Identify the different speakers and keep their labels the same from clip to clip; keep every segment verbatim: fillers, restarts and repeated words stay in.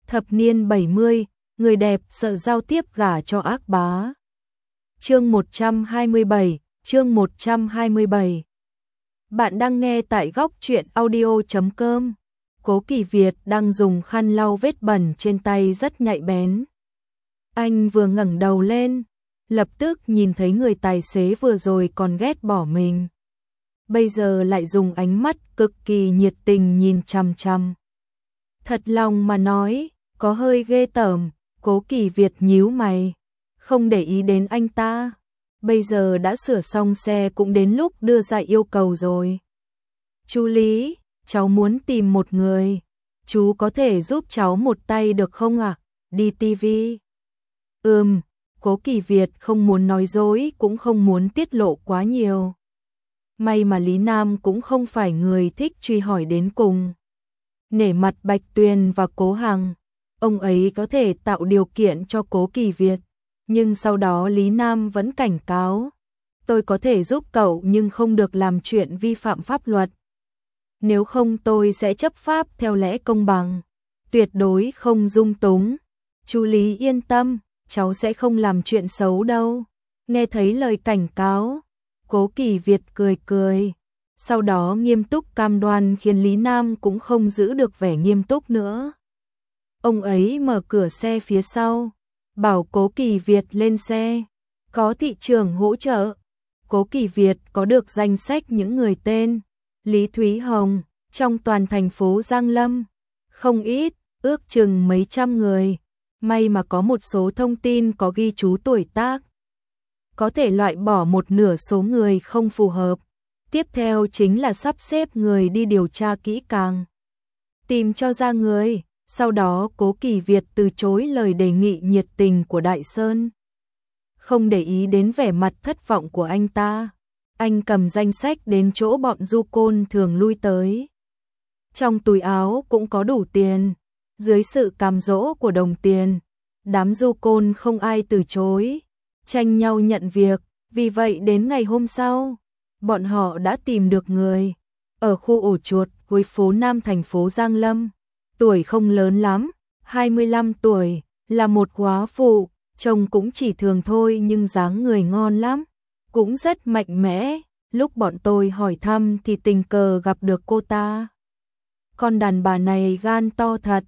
Speaker 1: Thập niên bảy mươi, người đẹp sợ giao tiếp gả cho ác bá. Chương một trăm hai mươi bảy, chương một trăm hai mươi bảy. Bạn đang nghe tại góc truyện audio chấm com. Cố Kỳ Việt đang dùng khăn lau vết bẩn trên tay rất nhạy bén. Anh vừa ngẩng đầu lên, lập tức nhìn thấy người tài xế vừa rồi còn ghét bỏ mình. Bây giờ lại dùng ánh mắt cực kỳ nhiệt tình nhìn chằm chằm. Thật lòng mà nói, có hơi ghê tởm. Cố Kỳ Việt nhíu mày, không để ý đến anh ta. Bây giờ đã sửa xong xe cũng đến lúc đưa ra yêu cầu rồi. Chú Lý, cháu muốn tìm một người. Chú có thể giúp cháu một tay được không ạ? À? Đi ti vi. Ừm, Cố Kỳ Việt không muốn nói dối cũng không muốn tiết lộ quá nhiều. May mà Lý Nam cũng không phải người thích truy hỏi đến cùng. Nể mặt Bạch Tuyền và Cố Hằng, ông ấy có thể tạo điều kiện cho Cố Kỳ Việt. Nhưng sau đó Lý Nam vẫn cảnh cáo. Tôi có thể giúp cậu nhưng không được làm chuyện vi phạm pháp luật. Nếu không tôi sẽ chấp pháp theo lẽ công bằng. Tuyệt đối không dung túng. Chú Lý yên tâm, cháu sẽ không làm chuyện xấu đâu. Nghe thấy lời cảnh cáo, Cố Kỳ Việt cười cười. Sau đó nghiêm túc cam đoan khiến Lý Nam cũng không giữ được vẻ nghiêm túc nữa. Ông ấy mở cửa xe phía sau, bảo Cố Kỳ Việt lên xe. Có thị trưởng hỗ trợ. Cố Kỳ Việt có được danh sách những người tên Lý Thúy Hồng trong toàn thành phố Giang Lâm. Không ít, ước chừng mấy trăm người. May mà có một số thông tin có ghi chú tuổi tác. Có thể loại bỏ một nửa số người không phù hợp. Tiếp theo chính là sắp xếp người đi điều tra kỹ càng. Tìm cho ra người. Sau đó Cố Kỳ Việt từ chối lời đề nghị nhiệt tình của Đại Sơn. Không để ý đến vẻ mặt thất vọng của anh ta. Anh cầm danh sách đến chỗ bọn du côn thường lui tới. Trong túi áo cũng có đủ tiền. Dưới sự cám dỗ của đồng tiền, đám du côn không ai từ chối, tranh nhau nhận việc. Vì vậy đến ngày hôm sau, bọn họ đã tìm được người. Ở khu ổ chuột cuối phố Nam thành phố Giang Lâm. Tuổi không lớn lắm, hai mươi lăm tuổi, là một góa phụ, trông cũng chỉ thường thôi nhưng dáng người ngon lắm, cũng rất mạnh mẽ. Lúc bọn tôi hỏi thăm thì tình cờ gặp được cô ta. Con đàn bà này gan to thật.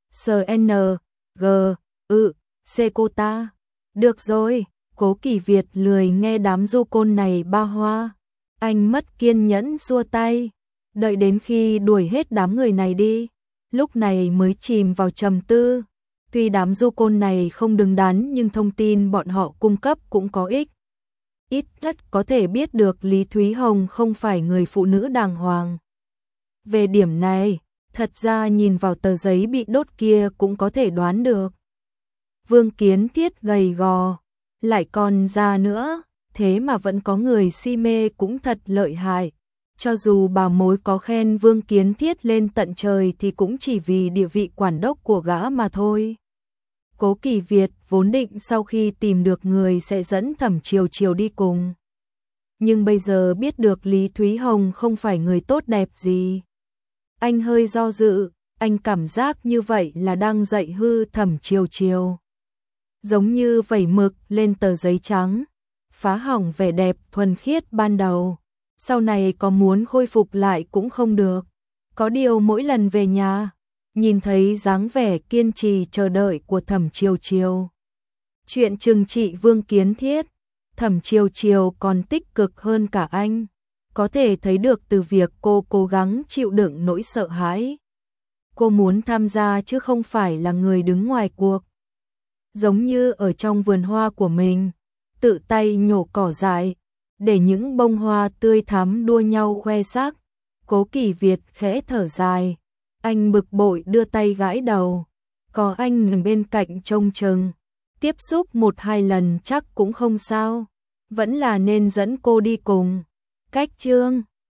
Speaker 1: S N G ự C cô ta. Được rồi, Cố Kỳ Việt lười nghe đám du côn này ba hoa. Anh mất kiên nhẫn xua tay, đợi đến khi đuổi hết đám người này đi, lúc này mới chìm vào trầm tư. Tuy đám du côn này không đứng đắn nhưng thông tin bọn họ cung cấp cũng có ích. Ít nhất có thể biết được Lý Thúy Hồng không phải người phụ nữ đàng hoàng. Về điểm này, thật ra nhìn vào tờ giấy bị đốt kia cũng có thể đoán được. Vương Kiến Thiết gầy gò, lại còn già nữa, thế mà vẫn có người si mê cũng thật lợi hại. Cho dù bà mối có khen Vương Kiến Thiết lên tận trời thì cũng chỉ vì địa vị quản đốc của gã mà thôi. Cố Kỳ Việt vốn định sau khi tìm được người sẽ dẫn Thẩm Chiều Chiều đi cùng. Nhưng bây giờ biết được Lý Thúy Hồng không phải người tốt đẹp gì. Anh hơi do dự, anh cảm giác như vậy là đang dạy hư Thẩm Chiều Chiều. Giống như vẩy mực lên tờ giấy trắng, phá hỏng vẻ đẹp thuần khiết ban đầu. Sau này có muốn khôi phục lại cũng không được. Có điều mỗi lần về nhà, nhìn thấy dáng vẻ kiên trì chờ đợi của Thẩm Chiều Chiều. Chuyện trừng trị Vương Kiến Thiết, Thẩm Chiều Chiều còn tích cực hơn cả anh. Có thể thấy được từ việc cô cố gắng chịu đựng nỗi sợ hãi. Cô muốn tham gia chứ không phải là người đứng ngoài cuộc. Giống như ở trong vườn hoa của mình, tự tay nhổ cỏ dại, để những bông hoa tươi thắm đua nhau khoe sắc. Cố Kỳ Việt khẽ thở dài, anh bực bội đưa tay gãi đầu. Có anh ở bên cạnh trông chừng, tiếp xúc một hai lần chắc cũng không sao. Vẫn là nên dẫn cô đi cùng. Cách chương